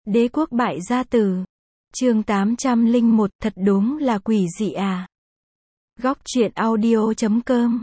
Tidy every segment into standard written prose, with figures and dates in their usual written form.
Đế quốc bại gia tử. Chương 801, thật đúng là quỷ dị à. Góc truyện audio.com.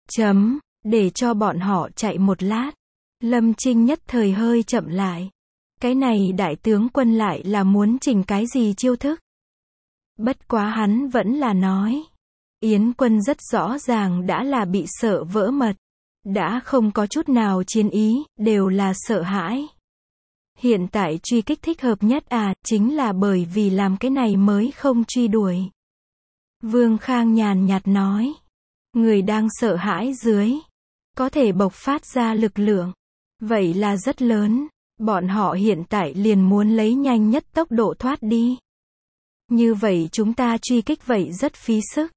Để cho bọn họ chạy một lát. Lâm Trinh nhất thời hơi chậm lại. Cái này đại tướng quân lại là muốn trình cái gì chiêu thức? Bất quá hắn vẫn là nói. Yến quân rất rõ ràng đã là bị sợ vỡ mật. Đã không có chút nào chiến ý, đều là sợ hãi. Hiện tại truy kích thích hợp nhất à, chính là bởi vì làm cái này mới không truy đuổi. Vương Khang nhàn nhạt nói. Người đang sợ hãi dưới. Có thể bộc phát ra lực lượng. Vậy là rất lớn. Bọn họ hiện tại liền muốn lấy nhanh nhất tốc độ thoát đi. Như vậy chúng ta truy kích vậy rất phí sức.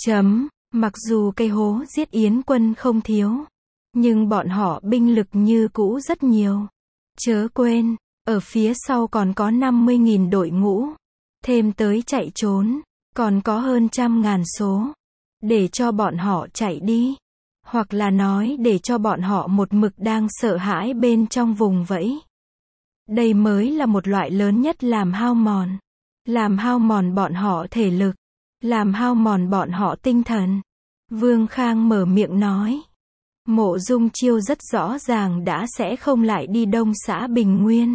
Mặc dù cây hố giết Yến quân không thiếu. Nhưng bọn họ binh lực như cũ rất nhiều. Chớ quên, ở phía sau còn có 50.000 đội ngũ. Thêm tới chạy trốn, còn có hơn 100.000 số. Để cho bọn họ chạy đi. Hoặc là nói để cho bọn họ một mực đang sợ hãi bên trong vùng vẫy. Đây mới là một loại lớn nhất làm hao mòn. Làm hao mòn bọn họ thể lực. Làm hao mòn bọn họ tinh thần. Vương Khang mở miệng nói. Mộ Dung Chiêu rất rõ ràng đã sẽ không lại đi đông xã Bình Nguyên.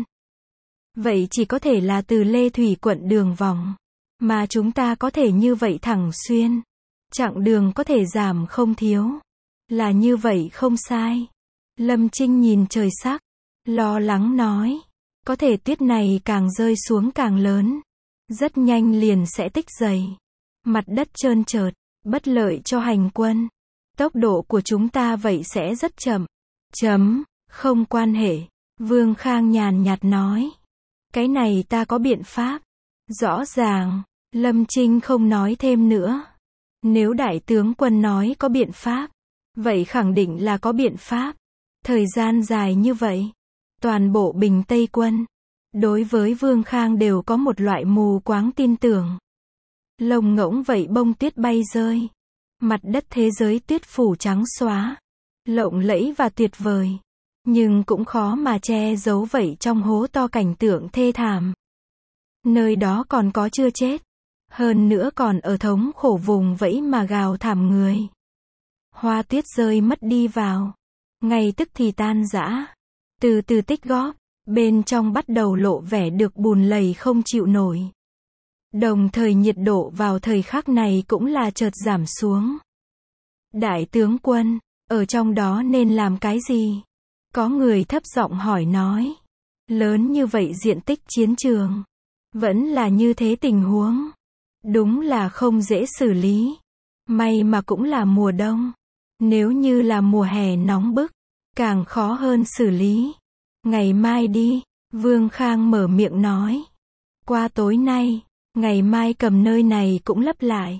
Vậy chỉ có thể là từ Lê Thủy quận đường vòng. Mà chúng ta có thể như vậy thẳng xuyên. Chặng đường có thể giảm không thiếu. Là như vậy không sai. Lâm Trinh nhìn trời sắc. Lo lắng nói. Có thể tuyết này càng rơi xuống càng lớn. Rất nhanh liền sẽ tích dày. Mặt đất trơn trượt. Bất lợi cho hành quân. Tốc độ của chúng ta vậy sẽ rất chậm. Không quan hệ. Vương Khang nhàn nhạt nói. Cái này ta có biện pháp. Rõ ràng. Lâm Trinh không nói thêm nữa. Nếu đại tướng quân nói có biện pháp. Vậy khẳng định là có biện pháp. Thời gian dài như vậy. Toàn bộ Bình Tây quân. Đối với Vương Khang đều có một loại mù quáng tin tưởng. Lông ngỗng vậy bông tuyết bay rơi. Mặt đất thế giới tuyết phủ trắng xóa. Lộng lẫy và tuyệt vời. Nhưng cũng khó mà che giấu vậy trong hố to cảnh tượng thê thảm. Nơi đó còn có chưa chết. Hơn nữa còn ở thống khổ vùng vẫy mà gào thảm người. Hoa tuyết rơi mất đi vào. Ngay tức thì tan rã. Từ từ tích góp. Bên trong bắt đầu lộ vẻ được bùn lầy không chịu nổi. Đồng thời nhiệt độ vào thời khắc này cũng là chợt giảm xuống. Đại tướng quân, ở trong đó nên làm cái gì? Có người thấp giọng hỏi nói. Lớn như vậy diện tích chiến trường. Vẫn là như thế tình huống. Đúng là không dễ xử lý. May mà cũng là mùa đông. Nếu như là mùa hè nóng bức, càng khó hơn xử lý. Ngày mai đi, Vương Khang mở miệng nói. Qua tối nay, ngày mai cầm nơi này cũng lấp lại.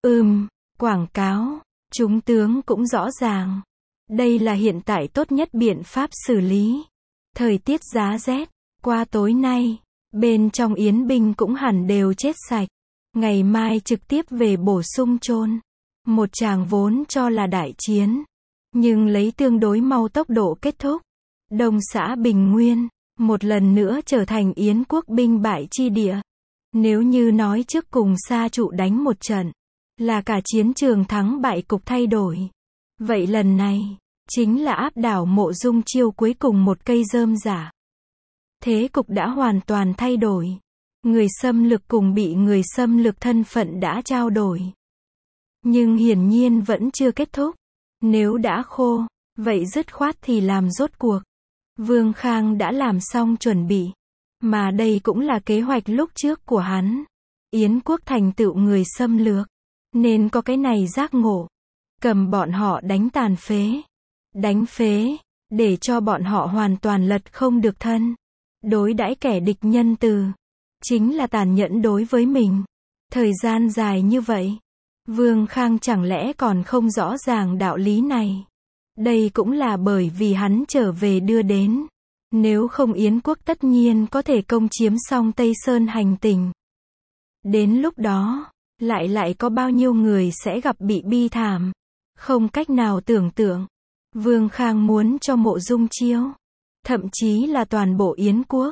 Quảng cáo, chúng tướng cũng rõ ràng. Đây là hiện tại tốt nhất biện pháp xử lý. Thời tiết giá rét, qua tối nay, bên trong Yến binh cũng hẳn đều chết sạch. Ngày mai trực tiếp về bổ sung chôn. Một tràng vốn cho là đại chiến. Nhưng lấy tương đối mau tốc độ kết thúc. Đông xã Bình Nguyên, một lần nữa trở thành Yến quốc binh bại chi địa. Nếu như nói trước cùng Sa Trụ đánh một trận, là cả chiến trường thắng bại cục thay đổi. Vậy lần này, chính là áp đảo Mộ Dung Chiêu cuối cùng một cây rơm rả. Thế cục đã hoàn toàn thay đổi. Người xâm lược cùng bị người xâm lược thân phận đã trao đổi. Nhưng hiển nhiên vẫn chưa kết thúc. Nếu đã khô, vậy dứt khoát thì làm rốt cuộc. Vương Khang đã làm xong chuẩn bị. Mà đây cũng là kế hoạch lúc trước của hắn. Yến quốc thành tựu người xâm lược. Nên có cái này giác ngộ. Cầm bọn họ đánh tàn phế. Đánh phế. Để cho bọn họ hoàn toàn lật không được thân. Đối đãi kẻ địch nhân từ. Chính là tàn nhẫn đối với mình. Thời gian dài như vậy. Vương Khang chẳng lẽ còn không rõ ràng đạo lý này. Đây cũng là bởi vì hắn trở về đưa đến. Nếu không Yến quốc tất nhiên có thể công chiếm xong Tây Sơn hành tỉnh. Đến lúc đó, lại có bao nhiêu người sẽ gặp bị bi thảm. Không cách nào tưởng tượng. Vương Khang muốn cho Mộ Dung Chiêu. Thậm chí là toàn bộ Yến quốc.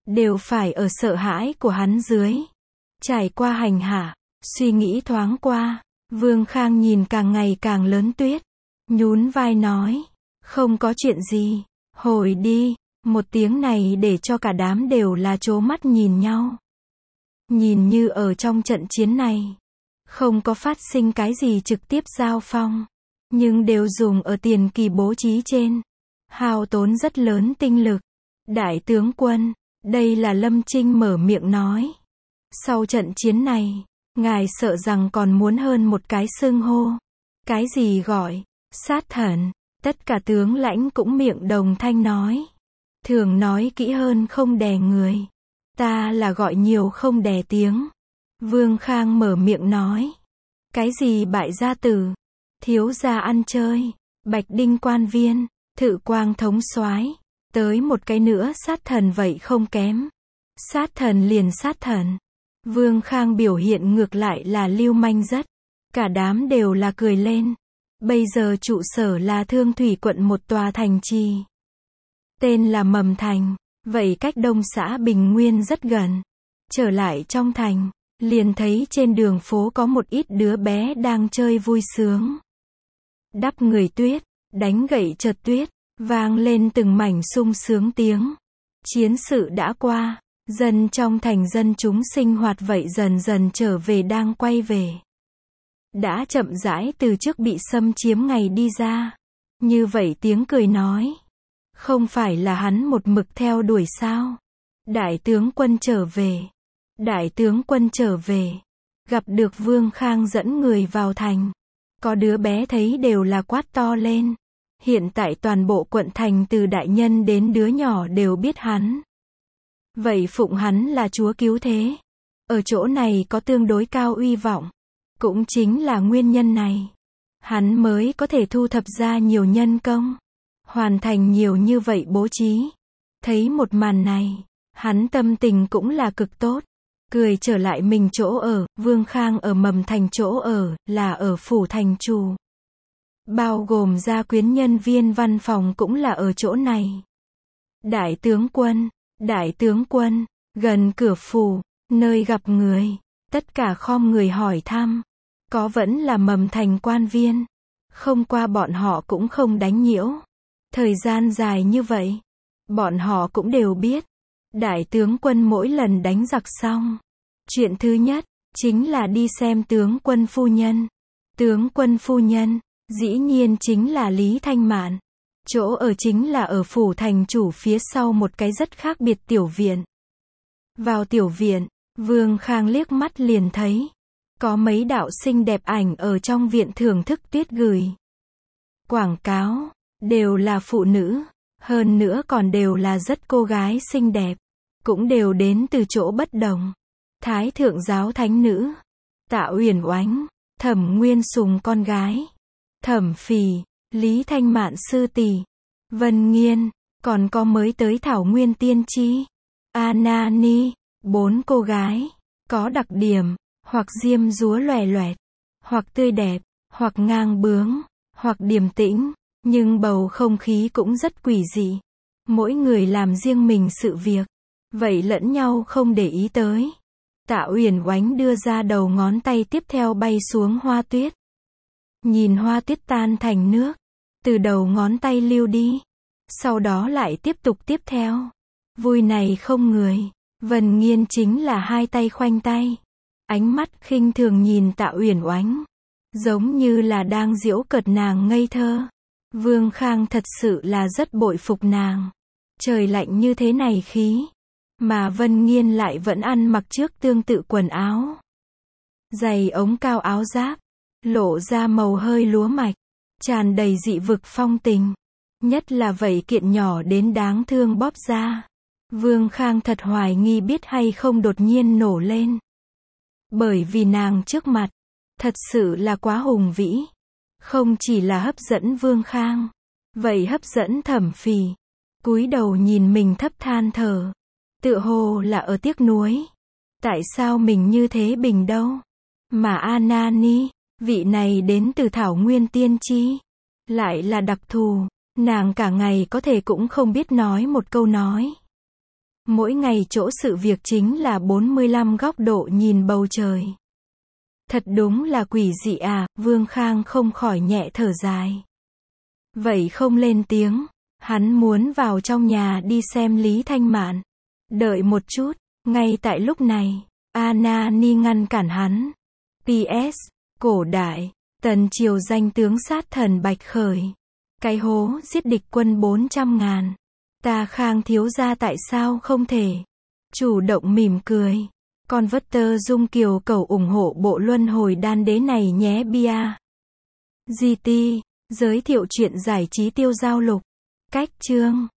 đều phải ở sợ hãi của hắn dưới. Trải qua hành hạ, suy nghĩ thoáng qua, Vương Khang nhìn càng ngày càng lớn Tuyết, nhún vai nói, không có chuyện gì, hồi đi. Một tiếng này để cho cả đám đều là trố mắt nhìn nhau. Nhìn như ở trong trận chiến này, không có phát sinh cái gì trực tiếp giao phong, nhưng đều dùng ở tiền kỳ bố trí trên, hao tốn rất lớn tinh lực. Đại tướng quân, đây là Lâm Trinh mở miệng nói. Sau trận chiến này, ngài sợ rằng còn muốn hơn một cái xưng hô. Cái gì gọi, sát thần, tất cả tướng lãnh cũng miệng đồng thanh nói. Thường nói kỹ hơn không đè người. Ta là gọi nhiều không đè tiếng. Vương Khang mở miệng nói. Cái gì bại gia tử, thiếu gia ăn chơi, Bạch Đinh quan viên, Thự Quang thống soái, tới một cái nữa sát thần vậy không kém. Sát thần liền sát thần. Vương Khang biểu hiện ngược lại là lưu manh rất. Cả đám đều là cười lên. Bây giờ trụ sở là Thương Thủy quận một tòa thành trì. Tên là Mầm Thành, vậy cách Đông xã Bình Nguyên rất gần. Trở lại trong thành, liền thấy trên đường phố có một ít đứa bé đang chơi vui sướng. Đắp người tuyết, đánh gậy trượt tuyết, vang lên từng mảnh sung sướng tiếng. Chiến sự đã qua, dân trong thành dân chúng sinh hoạt vậy dần dần trở về đang quay về. Đã chậm rãi từ trước bị xâm chiếm ngày đi ra. Như vậy tiếng cười nói. Không phải là hắn một mực theo đuổi sao? Đại tướng quân trở về. Đại tướng quân trở về. Gặp được Vương Khang dẫn người vào thành. Có đứa bé thấy đều là quát to lên. Hiện tại toàn bộ quận thành từ đại nhân đến đứa nhỏ đều biết hắn. Vậy phụng hắn là chúa cứu thế. Ở chỗ này có tương đối cao uy vọng. Cũng chính là nguyên nhân này. Hắn mới có thể thu thập ra nhiều nhân công. Hoàn thành nhiều như vậy bố trí. Thấy một màn này, hắn tâm tình cũng là cực tốt. Cười trở lại mình chỗ ở, Vương Khang ở Mầm Thành chỗ ở, là ở phủ thành chủ. Bao gồm gia quyến nhân viên văn phòng cũng là ở chỗ này. Đại tướng quân, gần cửa phủ, nơi gặp người, tất cả khom người hỏi thăm. Có vẫn là Mầm Thành quan viên. Không qua bọn họ cũng không đánh nhiễu. Thời gian dài như vậy, bọn họ cũng đều biết. Đại tướng quân mỗi lần đánh giặc xong, chuyện thứ nhất, chính là đi xem tướng quân phu nhân. Tướng quân phu nhân, dĩ nhiên chính là Lý Thanh Mạn. Chỗ ở chính là ở phủ thành chủ phía sau một cái rất khác biệt tiểu viện. Vào tiểu viện, Vương Khang liếc mắt liền thấy. Có mấy đạo xinh đẹp ảnh ở trong viện thưởng thức tuyết gửi. Quảng cáo, đều là phụ nữ, hơn nữa còn đều là rất cô gái xinh đẹp. Cũng đều đến từ chỗ bất đồng. Thái thượng giáo thánh nữ, Tạ Uyển Oánh, Thẩm Nguyên Sùng con gái, Thẩm Phì, Lý Thanh Mạn sư tỷ, Vân Nghiên, còn có mới tới Thảo Nguyên tiên tri, Anani, 4 cô gái, có đặc điểm, hoặc diêm dúa lòe loẹt, hoặc tươi đẹp, hoặc ngang bướng, hoặc điềm tĩnh, nhưng bầu không khí cũng rất quỷ dị. Mỗi người làm riêng mình sự việc, vậy lẫn nhau không để ý tới. Tạ Uyển Oánh đưa ra đầu ngón tay tiếp theo bay xuống hoa tuyết. Nhìn hoa tuyết tan thành nước, từ đầu ngón tay lưu đi, sau đó lại tiếp tục tiếp theo. Vui này không người. Vân Nghiên chính là hai tay khoanh tay, ánh mắt khinh thường nhìn Tạ Uyển Oánh, giống như là đang giễu cợt nàng ngây thơ. Vương Khang thật sự là rất bội phục nàng. Trời lạnh như thế này khí, mà Vân Nghiên lại vẫn ăn mặc trước tương tự quần áo. Giày ống cao áo giáp, lộ ra màu hơi lúa mạch, tràn đầy dị vực phong tình. Nhất là vậy kiện nhỏ đến đáng thương bóp ra. Vương Khang thật hoài nghi biết hay không đột nhiên nổ lên. Bởi vì nàng trước mặt, thật sự là quá hùng vĩ. Không chỉ là hấp dẫn Vương Khang, vậy hấp dẫn Thẩm Phì. Cúi đầu nhìn mình thấp than thở. Tựa hồ là ở tiếc nuối. Tại sao mình như thế bình đâu? Mà Anani, vị này đến từ Thảo Nguyên tiên tri, lại là đặc thù. Nàng cả ngày có thể cũng không biết nói một câu nói. Mỗi ngày chỗ sự việc chính là 45 góc độ nhìn bầu trời. Thật đúng là quỷ dị à, Vương Khang không khỏi nhẹ thở dài. Vậy không lên tiếng, hắn muốn vào trong nhà đi xem Lý Thanh Mạn. Đợi một chút, ngay tại lúc này, Anna Ni ngăn cản hắn. PS, cổ đại, tần triều danh tướng sát thần Bạch Khởi. Cái hố giết địch quân 400.000. Ta Khang thiếu gia tại sao không thể chủ động mỉm cười. Con vất tơ dung kiều cầu ủng hộ bộ luân hồi đan đế này nhé bia. GT, giới thiệu truyện giải trí tiêu giao lục. Cách chương